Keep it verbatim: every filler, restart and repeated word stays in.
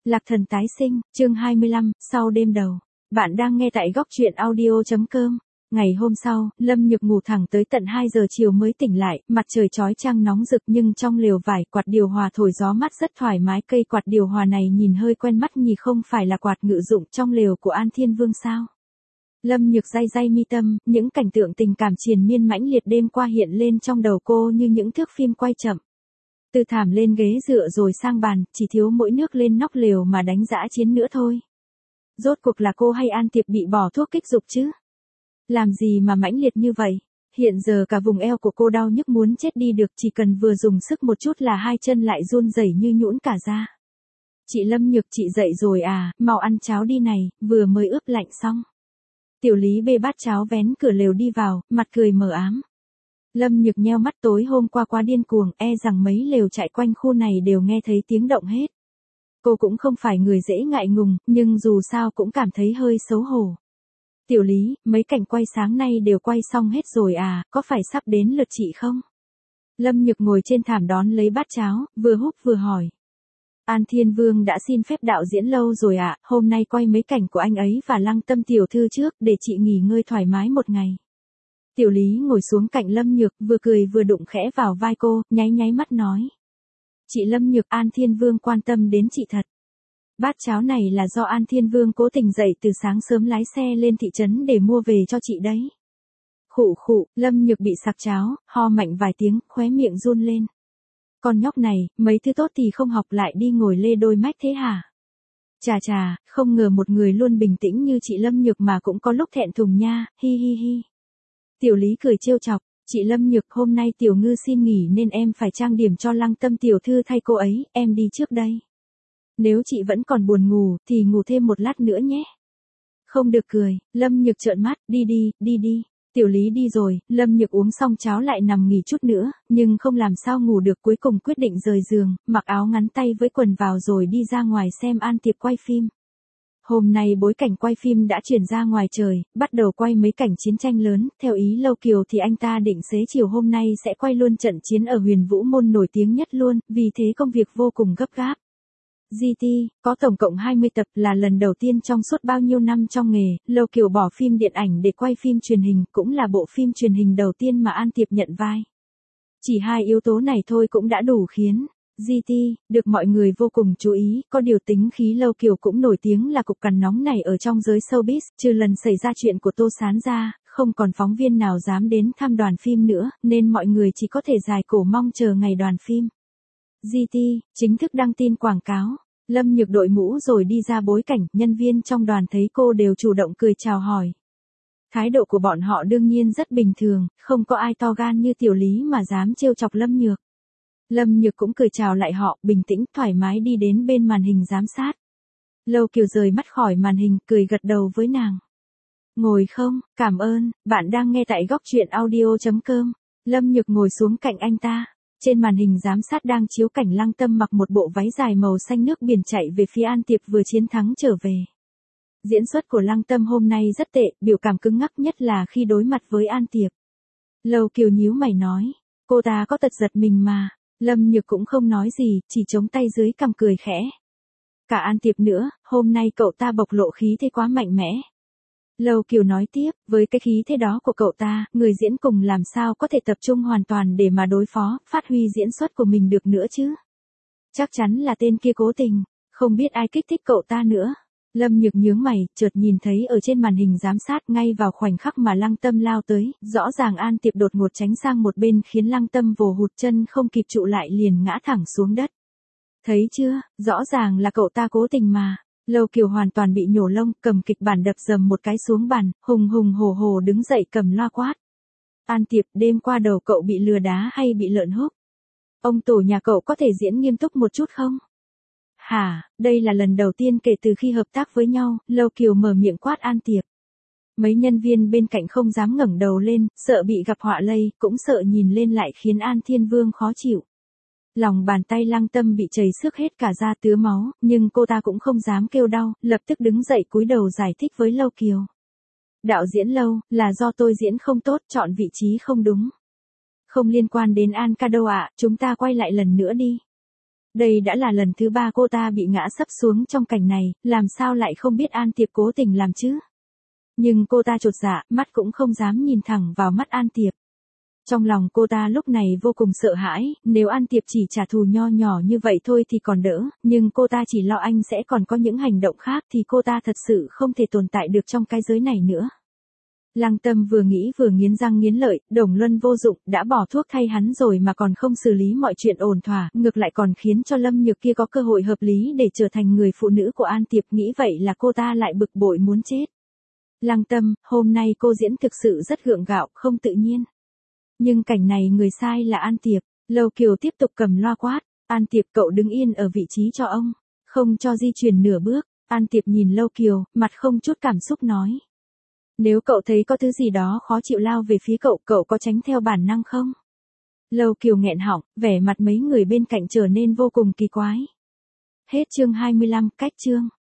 Lạc thần tái sinh, chương hai mươi lăm, sau đêm đầu. Bạn đang nghe tại góc truyện audio.com. Ngày hôm sau, Lâm Nhược ngủ thẳng tới tận hai giờ chiều mới tỉnh lại, mặt trời chói chang nóng rực nhưng trong lều vải quạt điều hòa thổi gió mát rất thoải mái. Cây quạt điều hòa này nhìn hơi quen mắt nhỉ, không phải là quạt ngự dụng trong lều của An Thiên Vương sao? Lâm Nhược day day mi tâm, những cảnh tượng tình cảm triền miên mãnh liệt đêm qua hiện lên trong đầu cô như những thước phim quay chậm. Từ thảm lên ghế dựa rồi sang bàn, chỉ thiếu mỗi nước lên nóc lều mà đánh dã chiến nữa thôi. Rốt cuộc là cô hay An Tiệp bị bỏ thuốc kích dục chứ? Làm gì mà mãnh liệt như vậy? Hiện giờ cả vùng eo của cô đau nhức muốn chết đi được, chỉ cần vừa dùng sức một chút là hai chân lại run rẩy như nhũn cả ra. Chị Lâm Nhược, chị dậy rồi à, mau ăn cháo đi này, vừa mới ướp lạnh xong. Tiểu Lý bê bát cháo vén cửa lều đi vào, mặt cười mờ ám. Lâm Nhược nheo mắt, tối hôm qua quá điên cuồng, e rằng mấy lều chạy quanh khu này đều nghe thấy tiếng động hết. Cô cũng không phải người dễ ngại ngùng, nhưng dù sao cũng cảm thấy hơi xấu hổ. Tiểu Lý, mấy cảnh quay sáng nay đều quay xong hết rồi à, có phải sắp đến lượt chị không? Lâm Nhược ngồi trên thảm đón lấy bát cháo, vừa húp vừa hỏi. An Thiên Vương đã xin phép đạo diễn lâu rồi ạ, à, hôm nay quay mấy cảnh của anh ấy và Lăng Tâm tiểu thư trước, để chị nghỉ ngơi thoải mái một ngày. Tiểu Lý ngồi xuống cạnh Lâm Nhược, vừa cười vừa đụng khẽ vào vai cô, nháy nháy mắt nói. Chị Lâm Nhược, An Thiên Vương quan tâm đến chị thật. Bát cháo này là do An Thiên Vương cố tình dậy từ sáng sớm lái xe lên thị trấn để mua về cho chị đấy. Khụ khụ, Lâm Nhược bị sặc cháo, ho mạnh vài tiếng, khóe miệng run lên. Con nhóc này, mấy thứ tốt thì không học lại đi ngồi lê đôi mách thế hả? Chà chà, không ngờ một người luôn bình tĩnh như chị Lâm Nhược mà cũng có lúc thẹn thùng nha, hi hi hi. Tiểu Lý cười trêu chọc, chị Lâm Nhược, hôm nay Tiểu Ngư xin nghỉ nên em phải trang điểm cho Lăng Tâm tiểu thư thay cô ấy, em đi trước đây. Nếu chị vẫn còn buồn ngủ, thì ngủ thêm một lát nữa nhé. Không được cười, Lâm Nhược trợn mắt, đi đi, đi đi. Tiểu Lý đi rồi, Lâm Nhược uống xong cháo lại nằm nghỉ chút nữa, nhưng không làm sao ngủ được, cuối cùng quyết định rời giường, mặc áo ngắn tay với quần vào rồi đi ra ngoài xem An Tiệp quay phim. Hôm nay bối cảnh quay phim đã chuyển ra ngoài trời, bắt đầu quay mấy cảnh chiến tranh lớn, theo ý Lâu Kiều thì anh ta định xế chiều hôm nay sẽ quay luôn trận chiến ở Huyền Vũ Môn nổi tiếng nhất luôn, vì thế công việc vô cùng gấp gáp. giê tê, có tổng cộng hai mươi tập, là lần đầu tiên trong suốt bao nhiêu năm trong nghề, Lâu Kiều bỏ phim điện ảnh để quay phim truyền hình, cũng là bộ phim truyền hình đầu tiên mà An Tiệp nhận vai. Chỉ hai yếu tố này thôi cũng đã đủ khiến giê tê được mọi người vô cùng chú ý, có điều tính khí Lâu Kiều cũng nổi tiếng là cục cằn nóng này ở trong giới showbiz, trừ lần xảy ra chuyện của Tô Sán ra, không còn phóng viên nào dám đến thăm đoàn phim nữa, nên mọi người chỉ có thể dài cổ mong chờ ngày đoàn phim. giê tê chính thức đăng tin quảng cáo. Lâm Nhược đội mũ rồi đi ra bối cảnh, nhân viên trong đoàn thấy cô đều chủ động cười chào hỏi. Thái độ của bọn họ đương nhiên rất bình thường, không có ai to gan như Tiểu Lý mà dám trêu chọc Lâm Nhược. Lâm Nhược cũng cười chào lại họ, bình tĩnh, thoải mái đi đến bên màn hình giám sát. Lâu Kiều rời mắt khỏi màn hình, cười gật đầu với nàng. Ngồi không, cảm ơn, bạn đang nghe tại góc truyện audio.com. Lâm Nhược ngồi xuống cạnh anh ta. Trên màn hình giám sát đang chiếu cảnh Lăng Tâm mặc một bộ váy dài màu xanh nước biển chạy về phía An Tiệp vừa chiến thắng trở về. Diễn xuất của Lăng Tâm hôm nay rất tệ, biểu cảm cứng ngắc nhất là khi đối mặt với An Tiệp. Lâu Kiều nhíu mày nói, cô ta có tật giật mình mà. Lâm Nhược cũng không nói gì, chỉ chống tay dưới cằm cười khẽ. Cả An Tiệp nữa, hôm nay cậu ta bộc lộ khí thế quá mạnh mẽ. Lâu Kiều nói tiếp, với cái khí thế đó của cậu ta, người diễn cùng làm sao có thể tập trung hoàn toàn để mà đối phó, phát huy diễn xuất của mình được nữa chứ. Chắc chắn là tên kia cố tình, không biết ai kích thích cậu ta nữa. Lâm Nhược nhướng mày, chợt nhìn thấy ở trên màn hình giám sát ngay vào khoảnh khắc mà Lăng Tâm lao tới, rõ ràng An Tiệp đột ngột tránh sang một bên khiến Lăng Tâm vồ hụt chân không kịp trụ lại liền ngã thẳng xuống đất. Thấy chưa, rõ ràng là cậu ta cố tình mà. Lâu Kiều hoàn toàn bị nhổ lông, cầm kịch bản đập dầm một cái xuống bàn, hùng hùng hổ hổ đứng dậy cầm loa quát. An Tiệp, đêm qua đầu cậu bị lừa đá hay bị lợn húc? Ông tổ nhà cậu có thể diễn nghiêm túc một chút không? Hả, đây là lần đầu tiên kể từ khi hợp tác với nhau, Lâu Kiều mở miệng quát An Tiệp. Mấy nhân viên bên cạnh không dám ngẩng đầu lên, sợ bị gặp họa lây, cũng sợ nhìn lên lại khiến An Thiên Vương khó chịu. Lòng bàn tay Lăng Tâm bị chảy xước hết cả da tứa máu, nhưng cô ta cũng không dám kêu đau, lập tức đứng dậy cúi đầu giải thích với Lâu Kiều. Đạo diễn Lâu, là do tôi diễn không tốt, chọn vị trí không đúng. Không liên quan đến An ca đâu ạ, chúng ta quay lại lần nữa đi. Đây đã là lần thứ ba cô ta bị ngã sấp xuống trong cảnh này, làm sao lại không biết An Tiệp cố tình làm chứ? Nhưng cô ta chột dạ, mắt cũng không dám nhìn thẳng vào mắt An Tiệp. Trong lòng cô ta lúc này vô cùng sợ hãi, nếu An Tiệp chỉ trả thù nho nhỏ như vậy thôi thì còn đỡ, nhưng cô ta chỉ lo anh sẽ còn có những hành động khác thì cô ta thật sự không thể tồn tại được trong cái giới này nữa. Lăng Tâm vừa nghĩ vừa nghiến răng nghiến lợi, Đồng Luân vô dụng, đã bỏ thuốc thay hắn rồi mà còn không xử lý mọi chuyện ổn thỏa, ngược lại còn khiến cho Lâm Nhược kia có cơ hội hợp lý để trở thành người phụ nữ của An Tiệp, nghĩ vậy là cô ta lại bực bội muốn chết. Lăng Tâm, hôm nay cô diễn thực sự rất gượng gạo, không tự nhiên. Nhưng cảnh này người sai là An Tiệp, Lâu Kiều tiếp tục cầm loa quát, An Tiệp cậu đứng yên ở vị trí cho ông, không cho di chuyển nửa bước. An Tiệp nhìn Lâu Kiều, mặt không chút cảm xúc nói. Nếu cậu thấy có thứ gì đó khó chịu lao về phía cậu, cậu có tránh theo bản năng không? Lâu Kiều nghẹn họng, vẻ mặt mấy người bên cạnh trở nên vô cùng kỳ quái. Hết chương hai mươi lăm, cách chương.